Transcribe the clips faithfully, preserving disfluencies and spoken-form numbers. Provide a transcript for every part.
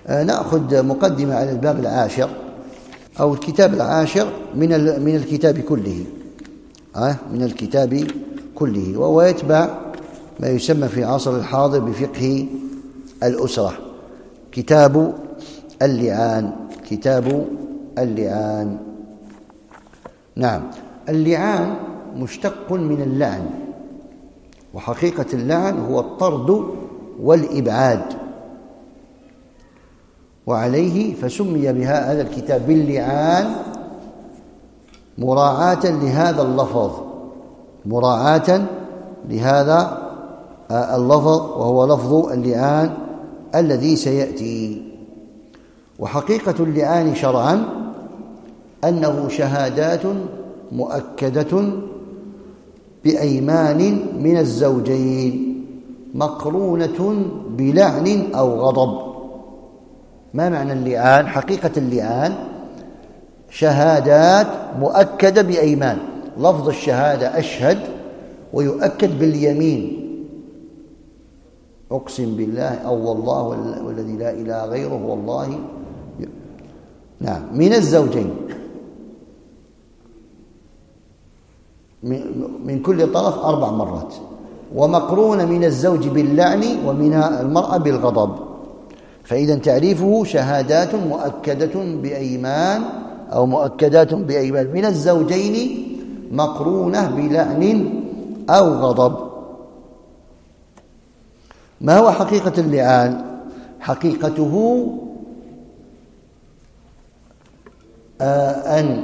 نأخذ مقدمة على الباب العاشر أو الكتاب العاشر من من الكتاب كله، من الكتاب كله، وهو يتبع ما يسمى في العصر الحاضر بفقه الأسرة، كتاب اللعان. كتاب اللعان. نعم، اللعان مشتق من اللعن، وحقيقة اللعن هو الطرد والإبعاد، وعليه فسمي بها هذا الكتاب باللعان مراعاة لهذا اللفظ، مراعاة لهذا اللفظ، وهو لفظ اللعان الذي سيأتي. وحقيقة اللعان شرعا أنه شهادات مؤكدة بأيمان من الزوجين مقرونة بلعن أو غضب. ما معنى اللعان؟ حقيقة اللعان شهادات مؤكدة بأيمان، لفظ الشهادة أشهد ويؤكد باليمين، أقسم بالله أو والله والذي لا إله غيره والله. نعم، من الزوجين، من كل طرف أربع مرات، ومقرون من الزوج باللعن ومن المرأة بالغضب. فإذا تعريفه شهادات مؤكدة بأيمان أو مؤكدات بأيمان من الزوجين مقرونة بلعن أو غضب. ما هو حقيقة اللعان؟ حقيقته آه أن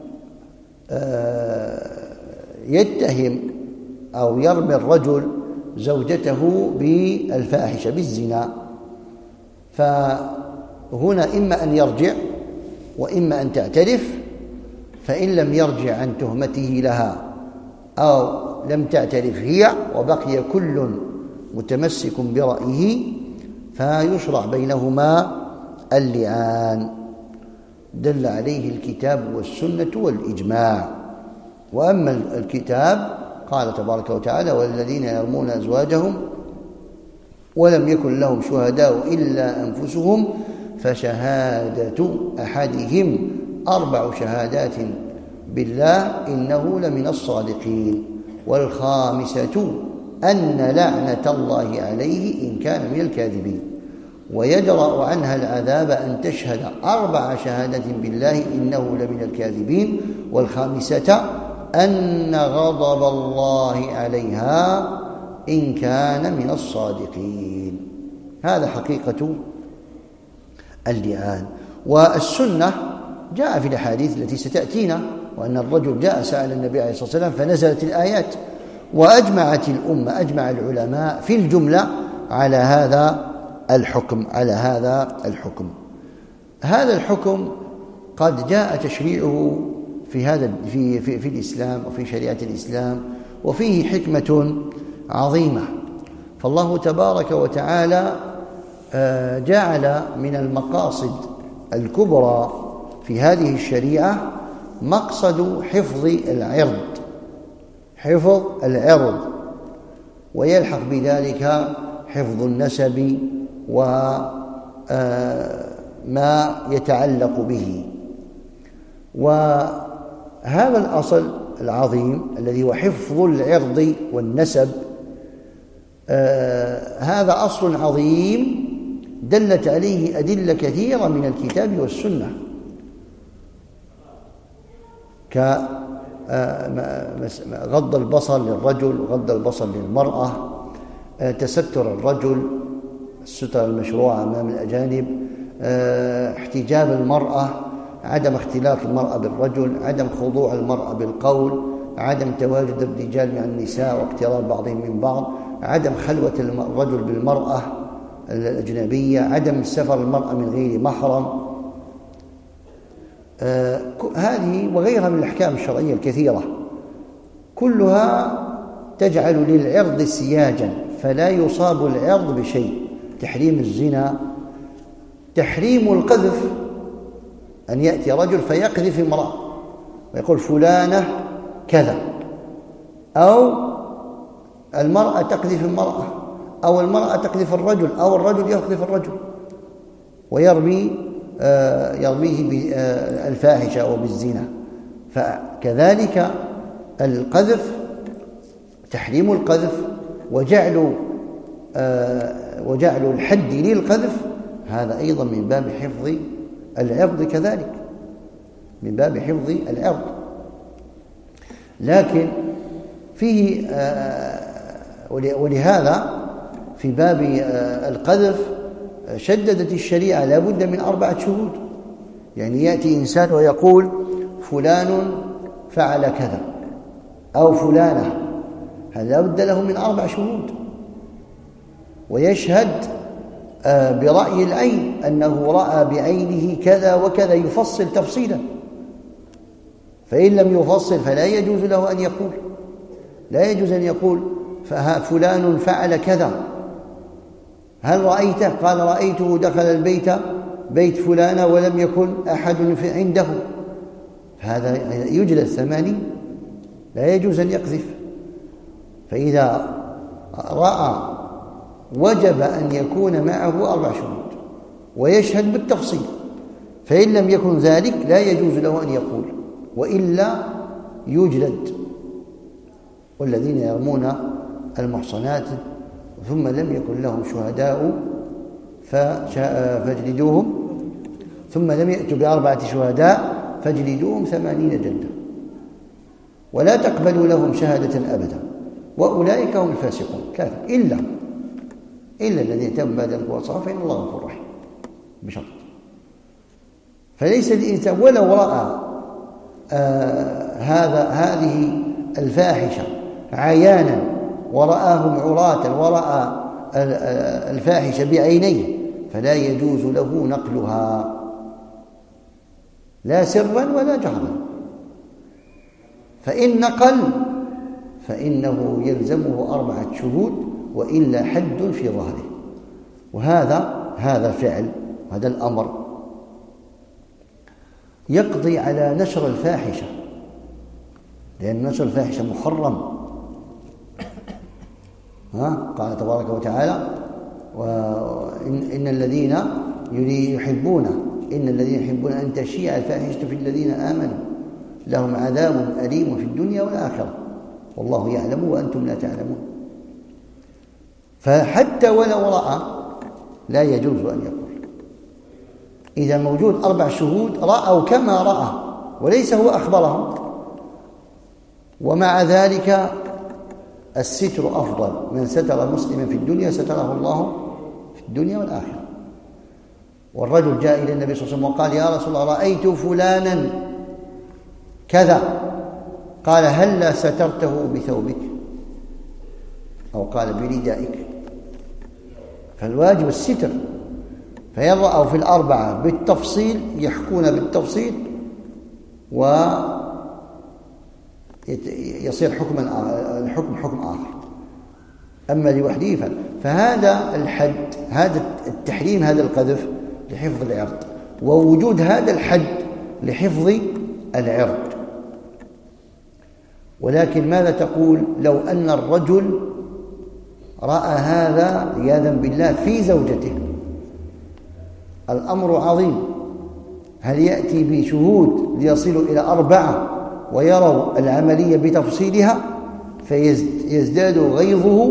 آه يتهم أو يرمي الرجل زوجته بالفاحشة بالزنا، فهنا إما أن يرجع وإما أن تعترف، فإن لم يرجع عن تهمته لها أو لم تعترف هي وبقي كل متمسك برأيه فيشرع بينهما اللعان، دل عليه الكتاب والسنة والإجماع. وأما الكتاب قال تبارك وتعالى: والذين يرمون أزواجهم ولم يكن لهم شهداء إلا أنفسهم فشهادة أحدهم أربع شهادات بالله إنه لمن الصادقين، والخامسة أن لعنة الله عليه إن كان من الكاذبين، ويدرأ عنها العذاب أن تشهد أربع شهادات بالله إنه لمن الكاذبين، والخامسة أن غضب الله عليها إن كان من الصادقين. هذا حقيقة اللعان. والسنة جاء في الأحاديث التي ستأتينا، وأن الرجل جاء سأل النبي عليه الصلاة والسلام فنزلت الآيات، وأجمعت الأمة أجمع العلماء في الجملة على هذا الحكم على هذا الحكم هذا الحكم قد جاء تشريعه في هذا في في, في الإسلام وفي شريعة الإسلام، وفيه حكمة عظيمة. فالله تبارك وتعالى جعل من المقاصد الكبرى في هذه الشريعة مقصد حفظ العرض حفظ العرض ويلحق بذلك حفظ النسب وما يتعلق به. وهذا الأصل العظيم الذي هو حفظ العرض والنسب، هذا أصل عظيم دلت عليه أدلة كثيرة من الكتاب والسنة، كغض البصر للرجل وغض البصر للمرأة، تستر الرجل، الستر المشروع أمام الأجانب، احتجاب المرأة، عدم اختلاط المرأة بالرجل، عدم خضوع المرأة بالقول، عدم تواجد الرجال مع النساء واقتراب بعضهم من بعض، عدم خلوة الرجل بالمرأة الأجنبية، عدم سفر المرأة من غير محرم. آه هذه وغيرها من الأحكام الشرعية الكثيرة كلها تجعل للعرض سياجا فلا يصاب العرض بشيء. تحريم الزنا، تحريم القذف، أن يأتي رجل فيقذف امرأة ويقول فلانة كذا، أو المرأة تقذف المرأة، أو المرأة تقذف الرجل، أو الرجل يقذف الرجل. ويرمي يرميه بالفاحشة أو بالزنا. فكذلك القذف، تحريم القذف وجعل وجعل الحد للقذف، هذا أيضا من باب حفظ العرض، كذلك من باب حفظ العرض. لكن فيه ولهذا في باب القذف شددت الشريعة لا بد من أربعة شهود. يعني يأتي إنسان ويقول فلان فعل كذا أو فلانة، هذا لا بد له من أربع شهود، ويشهد برأي العين أنه رأى بعينه كذا وكذا، يفصل تفصيلا. فإن لم يفصل فلا يجوز له أن يقول، لا يجوز أن يقول فلان فعل كذا، هل رأيته؟ قال رأيته دخل البيت بيت فلانة ولم يكن أحد عنده، هذا يجلد ثمانين، لا يجوز أن يقذف. فإذا رأى وجب أن يكون معه أربع شهود ويشهد بالتفصيل، فإن لم يكن ذلك لا يجوز له أن يقول، وإلا يجلد. والذين يرمون المحصنات ثم لم يكن لهم شهداء فاجلدوهم، ثم لم يأتوا بأربعة شهداء فاجلدوهم ثمانين جلدة ولا تقبلوا لهم شهادة أبدا، وأولئك هم الفاسقون. كافر إلا إلا الذين تابوا بعد ذلك وأصلحوا فإن الله غفور رحيم، بشرط. فليس الإنسان ولو رأى آه هذا هذه الفاحشة عيانا ورآهم عراة ورأى الفاحشة بعينيه فلا يجوز له نقلها، لا سرا ولا جهرا. فإن نقل فإنه يلزمه أربعة شهود وإلا حد في ظهره. وهذا هذا فعل، هذا الأمر يقضي على نشر الفاحشة، لأن نشر الفاحشة محرم. ها؟ قال تبارك وتعالى وإن إن الذين يحبون إن الذين يحبون أن تشيع الفاحشة في الذين آمنوا لهم عذاب أليم في الدنيا والآخرة والله يعلم وأنتم لا تعلمون. فحتى ولو رأى لا يجوز أن يقول. إذا موجود أربع شهود رأوا كما رأى وليس هو أخبرهم، ومع ذلك الستر أفضل، من ستر مسلما في الدنيا ستره الله في الدنيا والآخرة. والرجل جاء إلى النبي صلى الله عليه وسلم وقال يا رسول الله رأيت فلانا كذا، قال هلا سترته بثوبك أو قال بردائك، فالواجب الستر. فإن رأوا في الأربعة بالتفصيل يحكون بالتفصيل ويصير حكما الحكم حكم آخر. أما لوحده فهذا الحد، هذا التحريم، هذا القذف لحفظ العرض، ووجود هذا الحد لحفظ العرض. ولكن ماذا تقول لو أن الرجل رأى هذا عياذا بالله في زوجته؟ الأمر عظيم. هل يأتي بشهود ليصلوا إلى أربعة ويروا العملية بتفصيلها فيزداد غيظه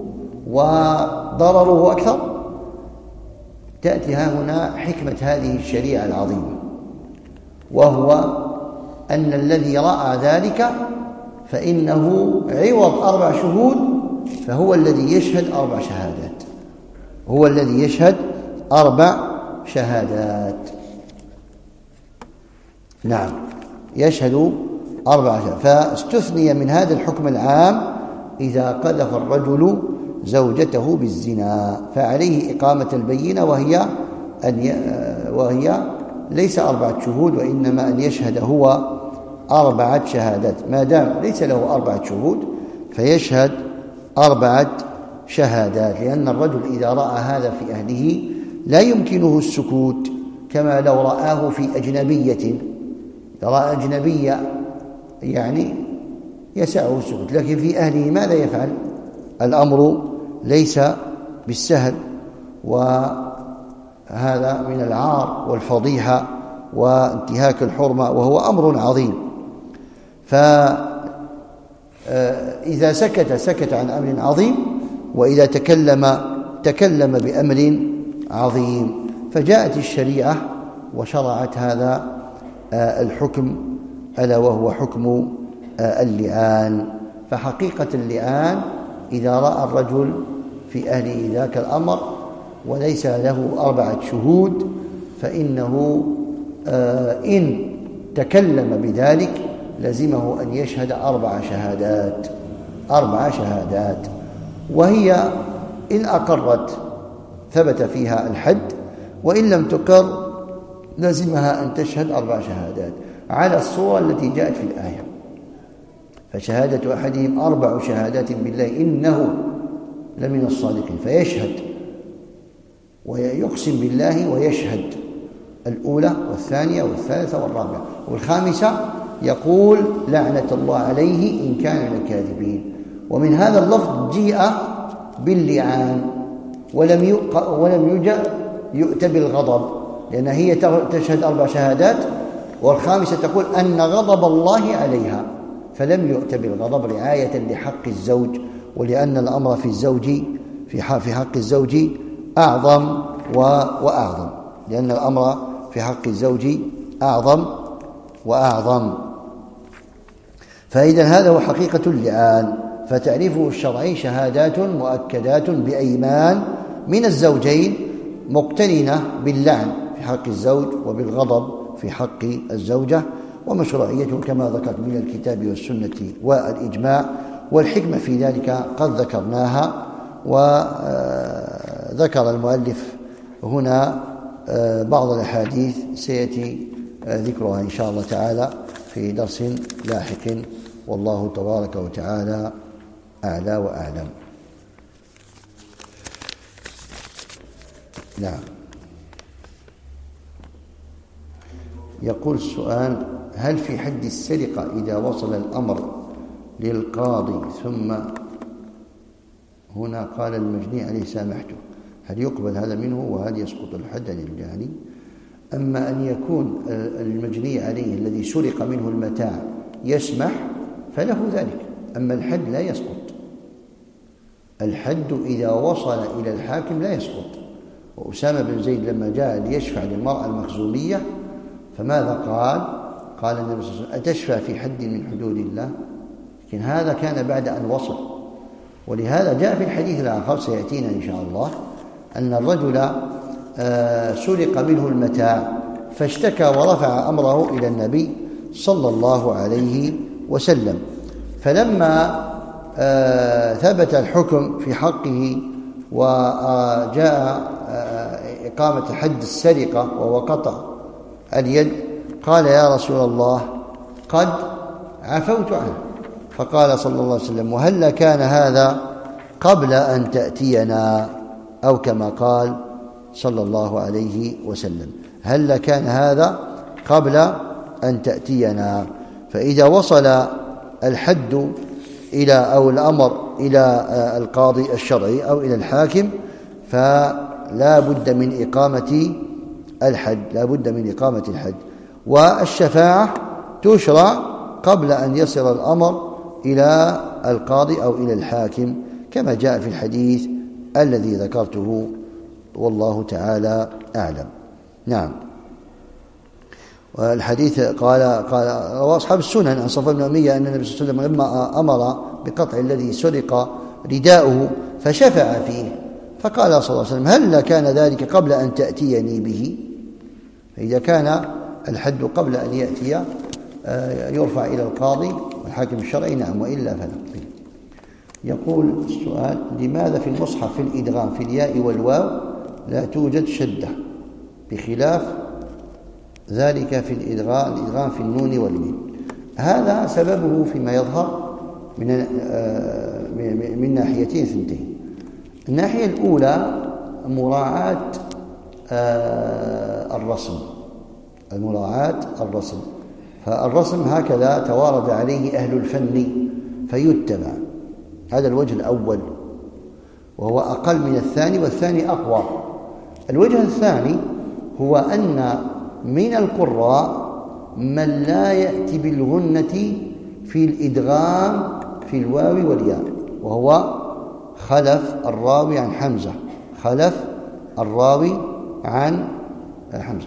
وضرره أكثر؟ تأتي ها هنا حكمة هذه الشريعة العظيمة، وهو أن الذي رأى ذلك فإنه عوض أربع شهود فهو الذي يشهد أربع شهادات، هو الذي يشهد أربع شهادات. نعم، يشهد أربع شهادات. فاستثني من هذا الحكم العام إذا قذف الرجل زوجته بالزنا فعليه إقامة البينة، وهي أن وهي ليس أربعة شهود وإنما أن يشهد هو أربعة شهادات. ما دام ليس له أربعة شهود فيشهد أربعة شهادات، لأن الرجل إذا رأى هذا في أهله لا يمكنه السكوت كما لو رآه في أجنبية. رأى أجنبية يعني يسعه السكوت، لكن في أهله ماذا يفعل؟ الأمر ليس بالسهل. هذا من العار والفضيحة وانتهاك الحرمة، وهو أمر عظيم. فإذا سكت سكت عن أمر عظيم، وإذا تكلم تكلم بأمر عظيم. فجاءت الشريعة وشرعت هذا الحكم، ألا وهو حكم اللعان. فحقيقة اللعان إذا رأى الرجل في أهله ذاك الأمر وليس له أربعة شهود، فإنه إن تكلم بذلك لزمه أن يشهد أربع شهادات أربع شهادات وهي إن أقرت ثبت فيها الحد، وإن لم تقر لزمها أن تشهد أربع شهادات على الصورة التي جاءت في الآية. فشهادة أحدهم أربع شهادات بالله إنه لمن الصادقين، فيشهد ويقسم بالله ويشهد الأولى والثانية والثالثة والرابعة، والخامسة يقول لعنة الله عليه إن كان من الكاذبين. ومن هذا اللفظ جيء باللعان، ولم يق... ولم يجأ يؤتى بالغضب، لأن هي تشهد أربع شهادات والخامسة تقول أن غضب الله عليها، فلم يؤتى بالغضب رعاية لحق الزوج، ولأن الأمر في الزوج في حق الزوج أعظم وأعظم، لأن الأمر في حق الزوج أعظم وأعظم. فإذا هذا هو حقيقة اللعان. فتعريفه الشرعي شهادات مؤكدات بأيمان من الزوجين مقترنة باللعن في حق الزوج وبالغضب في حق الزوجة، ومشروعيته كما ذكرت من الكتاب والسنة والإجماع. والحكمة في ذلك قد ذكرناها، وذكر المؤلف هنا بعض الأحاديث سيأتي ذكرها إن شاء الله تعالى في درس لاحق، والله تبارك وتعالى أعلى وأعلم. نعم. يقول السؤال: هل في حد السرقة إذا وصل الأمر للقاضي ثم هنا قال المجني عليه سامحته، هل يقبل هذا منه وهل يسقط الحد عن الجاني؟ أما أن يكون المجني عليه الذي سرق منه المتاع يسمح فله ذلك، أما الحد لا يسقط. الحد إذا وصل إلى الحاكم لا يسقط. وأسامة بن زيد لما جاء ليشفع للمرأة المخزومية فماذا قال؟ قال النبي صلى الله عليه وسلم: أتشفع في حد من حدود الله؟ لكن هذا كان بعد أن وصل. ولهذا جاء في الحديث الآخر سيأتينا إن شاء الله أن الرجل سرق منه المتاع فاشتكى ورفع أمره إلى النبي صلى الله عليه وسلم، فلما ثبت الحكم في حقه وجاء إقامة حد السرقة وهو قطع اليد، قال: يا رسول الله قد عفوت عنه. فقال صلى الله عليه وسلم: وهل كان هذا قبل أن تأتينا؟ أو كما قال صلى الله عليه وسلم: هل كان هذا قبل أن تأتينا؟ فإذا وصل الحد إلى أو الأمر إلى القاضي الشرعي أو إلى الحاكم فلا بد من إقامة الحد لا بد من إقامة الحد. والشفاعة تشرع قبل أن يصل الأمر إلى القاضي أو إلى الحاكم كما جاء في الحديث الذي ذكرته، والله تعالى أعلم. نعم. والحديث قال قال رواه أصحاب السنن عن صفوان بن أمية أن النبي صلى الله عليه وسلم لما أمر بقطع الذي سرق رداؤه فشفع فيه، فقال صلى الله عليه وسلم: هل كان ذلك قبل أن تأتيني به؟ فإذا كان الحد قبل أن يأتي يرفع إلى القاضي والحاكم الشرعي، نعم، وإلا فلا. يقول السؤال: لماذا في المصحف في الإدغام في الياء والواو لا توجد شدة بخلاف ذلك في الإدغام الإدغام في النون والميم؟ هذا سببه فيما يظهر من من ناحيتين ثنتين. الناحية الأولى مراعاة الرسم المراعاة الرسم فالرسم هكذا توارد عليه أهل الفن فيتبع. هذا الوجه الأول، وهو أقل من الثاني، والثاني أقوى. الوجه الثاني هو أن من القراء من لا يأتي بالغنة في الإدغام في الواو والياء، وهو خلف الراوي عن حمزة، خلف الراوي عن حمزة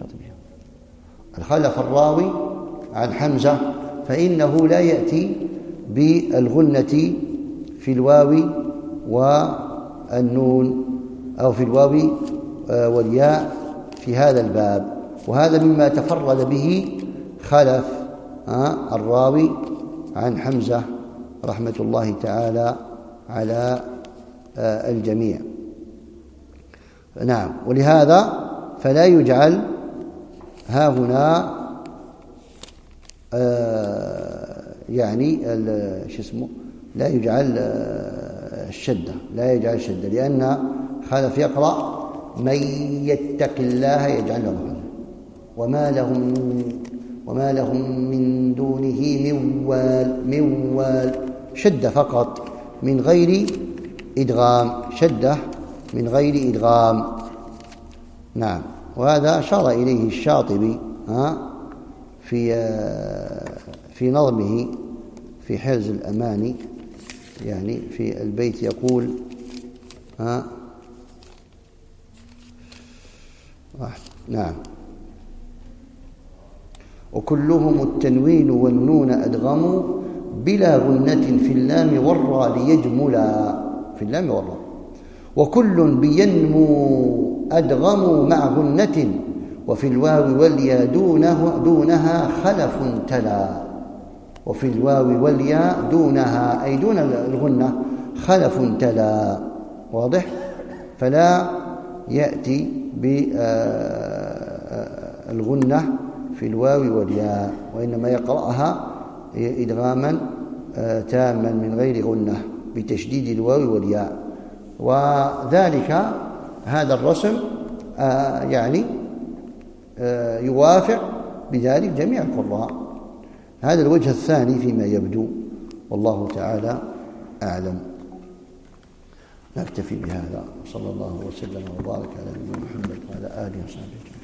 خلف الراوي عن حمزة، فإنه لا يأتي بالغنة في الواو والنون أو في الواو والياء في هذا الباب. وهذا مما تفرد به خلف الراوي عن حمزة رحمة الله تعالى على الجميع. نعم، ولهذا فلا يجعل ها هنا يعني شو اسمه لا يجعل الشدة، لا يجعل الشدة، لأن خلف يقرأ من يتق الله يجعل له مخرجا وما لهم وما لهم من دونه من وال من وال شدة فقط من غير إدغام، شدة من غير إدغام. نعم، وهذا أشار إليه الشاطبي ها في في نظمه في حرز الأماني، يعني في البيت يقول ها نعم وكلهم التنوين والنون أدغموا بلا غنة في اللام والراء ليجملا، في اللام والراء، وكل بينمو أدغموا مع غنة وفي الواو والياء دونه دونها خلف تلا، وفي الواو والياء دونها أي دون الغنة خلف تلا. واضح؟ فلا يأتي بالغنة في الواو والياء، وإنما يقرأها إدغاما تاما من غير غنة بتشديد الواو والياء. وذلك هذا الرسم يعني يوافق بذلك جميع القراء. هذا الوجه الثاني فيما يبدو، والله تعالى أعلم. نكتفي بهذا، صلى الله وسلم وبارك على نبينا محمد وعلى آله وصحبه.